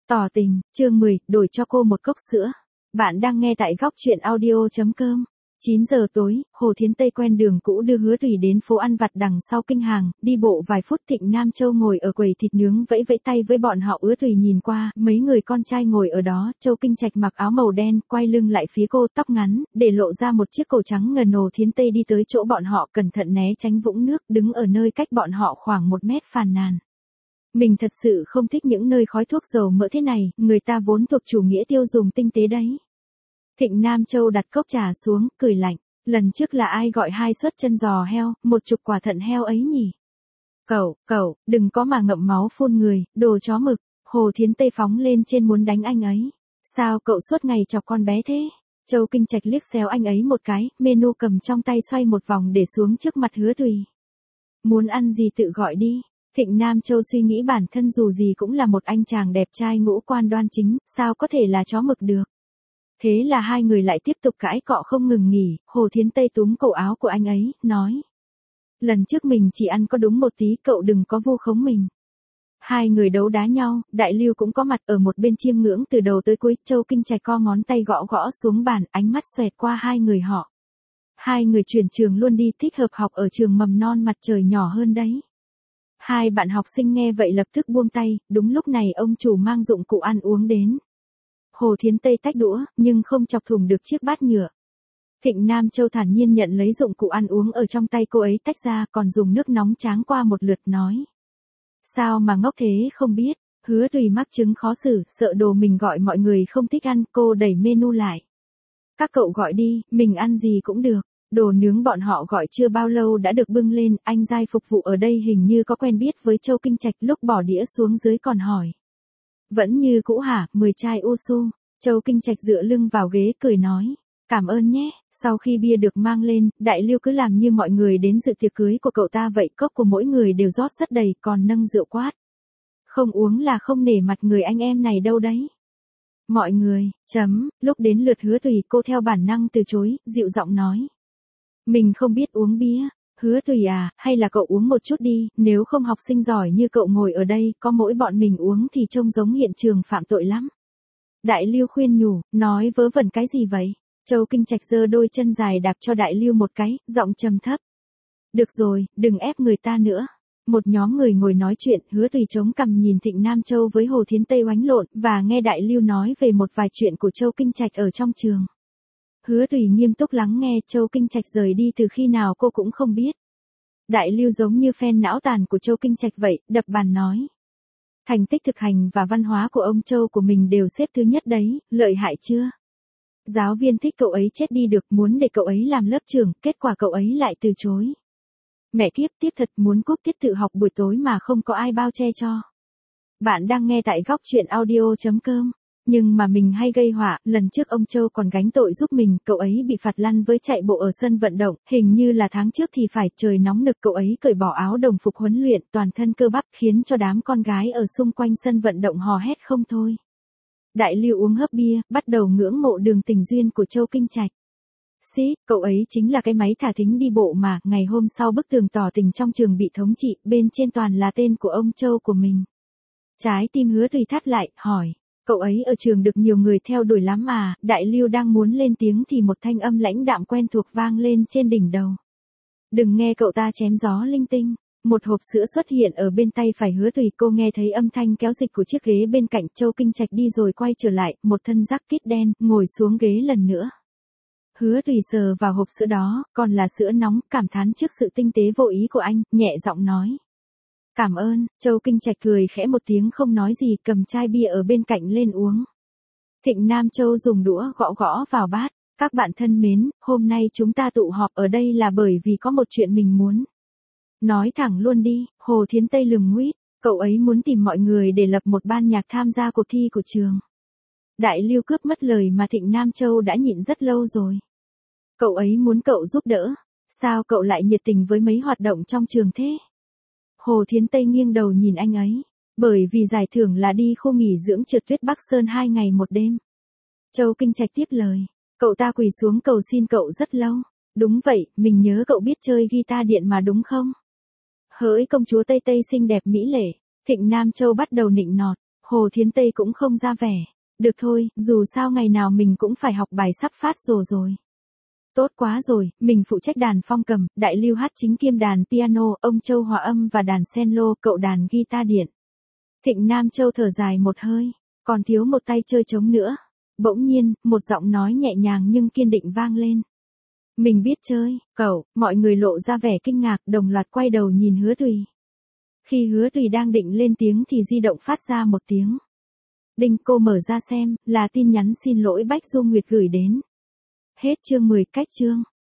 Tỏ tình, chương 10, đổi cho cô một cốc sữa. Bạn đang nghe tại góc chuyện audio.com. 9 giờ tối, Hồ Thiến Tây quen đường cũ đưa Hứa Thủy đến phố ăn vặt đằng sau kinh hàng, đi bộ vài phút Thịnh Nam Châu ngồi ở quầy thịt nướng vẫy vẫy tay với bọn họ. Hứa Thủy nhìn qua, mấy người con trai ngồi ở đó, Châu Kinh Trạch mặc áo màu đen, quay lưng lại phía cô, tóc ngắn, để lộ ra một chiếc cổ trắng ngần. Hồ Thiến Tây đi tới chỗ bọn họ, cẩn thận né tránh vũng nước, đứng ở nơi cách bọn họ khoảng 1 mét phàn nàn. Mình thật sự không thích những nơi khói thuốc dầu mỡ thế này, người ta vốn thuộc chủ nghĩa tiêu dùng tinh tế đấy. Thịnh Nam Châu đặt cốc trà xuống, cười lạnh. Lần trước là ai gọi 2 suất chân giò heo, 10 quả thận heo ấy nhỉ? Cậu, đừng có mà ngậm máu phun người, đồ chó mực. Hồ Thiến Tây phóng lên trên muốn đánh anh ấy. Sao cậu suốt ngày chọc con bé thế? Châu Kinh Trạch liếc xéo anh ấy một cái, menu cầm trong tay xoay một vòng để xuống trước mặt Hứa Thủy. Muốn ăn gì tự gọi đi. Thịnh Nam Châu suy nghĩ bản thân dù gì cũng là một anh chàng đẹp trai ngũ quan đoan chính, sao có thể là chó mực được. Thế là hai người lại tiếp tục cãi cọ không ngừng nghỉ. Hồ Thiến Tây túm cổ áo của anh ấy, nói. Lần trước mình chỉ ăn có đúng một tí, cậu đừng có vu khống mình. Hai người đấu đá nhau, Đại Lưu cũng có mặt ở một bên chiêm ngưỡng từ đầu tới cuối. Châu Kinh Trạch co ngón tay gõ gõ xuống bàn, ánh mắt xoẹt qua hai người họ. Hai người chuyển trường luôn đi, thích hợp học ở trường mầm non mặt trời nhỏ hơn đấy. Hai bạn học sinh nghe vậy lập tức buông tay, đúng lúc này ông chủ mang dụng cụ ăn uống đến. Hồ Thiến Tây tách đũa, nhưng không chọc thủng được chiếc bát nhựa. Thịnh Nam Châu thản nhiên nhận lấy dụng cụ ăn uống ở trong tay cô ấy tách ra, còn dùng nước nóng tráng qua một lượt nói. Sao mà ngốc thế không biết, Hứa Thủy mắc chứng khó xử, sợ đồ mình gọi mọi người không thích ăn, cô đẩy menu lại. Các cậu gọi đi, mình ăn gì cũng được. Đồ nướng bọn họ gọi chưa bao lâu đã được bưng lên, anh giai phục vụ ở đây hình như có quen biết với Châu Kinh Trạch, lúc bỏ đĩa xuống dưới còn hỏi. Vẫn như cũ hả, 10 chai Usu. Châu Kinh Trạch dựa lưng vào ghế cười nói. Cảm ơn nhé. Sau khi bia được mang lên, Đại Lưu cứ làm như mọi người đến dự tiệc cưới của cậu ta vậy, cốc của mỗi người đều rót rất đầy, còn nâng rượu quát. Không uống là không nể mặt người anh em này đâu đấy. Mọi người, lúc đến lượt Hứa Thủy cô theo bản năng từ chối, dịu giọng nói. Mình không biết uống bia. Hứa Thủy à, hay là cậu uống một chút đi, nếu không học sinh giỏi như cậu ngồi ở đây, có mỗi bọn mình uống thì trông giống hiện trường phạm tội lắm. Đại Lưu khuyên nhủ, nói vớ vẩn cái gì vậy? Châu Kinh Trạch giơ đôi chân dài đạp cho Đại Lưu một cái, giọng trầm thấp. Được rồi, đừng ép người ta nữa. Một nhóm người ngồi nói chuyện, Hứa Thủy chống cằm nhìn Thịnh Nam Châu với Hồ Thiến Tây oánh lộn, và nghe Đại Lưu nói về một vài chuyện của Châu Kinh Trạch ở trong trường. Hứa Thủy nghiêm túc lắng nghe, Châu Kinh Trạch rời đi từ khi nào cô cũng không biết. Đại Lưu giống như fan não tàn của Châu Kinh Trạch vậy, đập bàn nói. Thành tích thực hành và văn hóa của ông Châu của mình đều xếp thứ nhất đấy, lợi hại chưa? Giáo viên thích cậu ấy chết đi được, muốn để cậu ấy làm lớp trưởng, kết quả cậu ấy lại từ chối. Mẹ kiếp, tiếc thật, muốn cúp tiết tự học buổi tối mà không có ai bao che cho. Bạn đang nghe tại góc chuyện audio.com. Nhưng mà mình hay gây họa, lần trước ông Châu còn gánh tội giúp mình, cậu ấy bị phạt lăn với chạy bộ ở sân vận động, hình như là tháng trước thì phải, trời nóng nực cậu ấy cởi bỏ áo đồng phục huấn luyện, toàn thân cơ bắp, khiến cho đám con gái ở xung quanh sân vận động hò hét không thôi. Đại Lưu uống hớp bia, bắt đầu ngưỡng mộ đường tình duyên của Châu Kinh Trạch. Cậu ấy chính là cái máy thả thính đi bộ mà, ngày hôm sau bức tường tỏ tình trong trường bị thống trị, bên trên toàn là tên của ông Châu của mình. Trái tim Hứa Thủy thắt lại, hỏi. Cậu ấy ở trường được nhiều người theo đuổi lắm à? Đại Lưu đang muốn lên tiếng thì một thanh âm lãnh đạm quen thuộc vang lên trên đỉnh đầu. Đừng nghe cậu ta chém gió linh tinh. Một hộp sữa xuất hiện ở bên tay phải Hứa Thủy, cô nghe thấy âm thanh kéo dịch của chiếc ghế bên cạnh. Châu Kinh Trạch đi rồi quay trở lại, một thân jacket đen, ngồi xuống ghế lần nữa. Hứa Thủy sờ vào hộp sữa đó, còn là sữa nóng, cảm thán trước sự tinh tế vô ý của anh, nhẹ giọng nói. Cảm ơn. Châu Kinh Trạch cười khẽ một tiếng không nói gì, cầm chai bia ở bên cạnh lên uống. Thịnh Nam Châu dùng đũa gõ gõ vào bát. Các bạn thân mến, hôm nay chúng ta tụ họp ở đây là bởi vì có một chuyện mình muốn. Nói thẳng luôn đi, Hồ Thiến Tây lườm nguýt, cậu ấy muốn tìm mọi người để lập một ban nhạc tham gia cuộc thi của trường. Đại Lưu cướp mất lời mà Thịnh Nam Châu đã nhịn rất lâu rồi. Cậu ấy muốn cậu giúp đỡ, sao cậu lại nhiệt tình với mấy hoạt động trong trường thế? Hồ Thiến Tây nghiêng đầu nhìn anh ấy. Bởi vì giải thưởng là đi khu nghỉ dưỡng trượt tuyết Bắc Sơn 2 ngày 1 đêm. Châu Kinh Trạch tiếp lời. Cậu ta quỳ xuống cầu xin cậu rất lâu. Đúng vậy, mình nhớ cậu biết chơi guitar điện mà đúng không? Hỡi công chúa Tây Tây xinh đẹp mỹ lệ. Thịnh Nam Châu bắt đầu nịnh nọt. Hồ Thiến Tây cũng không ra vẻ. Được thôi, dù sao ngày nào mình cũng phải học bài sắp phát rồi. Tốt quá rồi, mình phụ trách đàn phong cầm, Đại Lưu hát chính kiêm đàn piano, ông Châu hòa âm và đàn cello, cậu đàn guitar điện. Thịnh Nam Châu thở dài một hơi, còn thiếu một tay chơi trống nữa. Bỗng nhiên, một giọng nói nhẹ nhàng nhưng kiên định vang lên. Mình biết chơi, cậu, mọi người lộ ra vẻ kinh ngạc, đồng loạt quay đầu nhìn Hứa Tùy. Khi Hứa Tùy đang định lên tiếng thì di động phát ra một tiếng. Đinh, cô mở ra xem, là tin nhắn xin lỗi Bách Dung Nguyệt gửi đến. Hết chương 10, cách chương.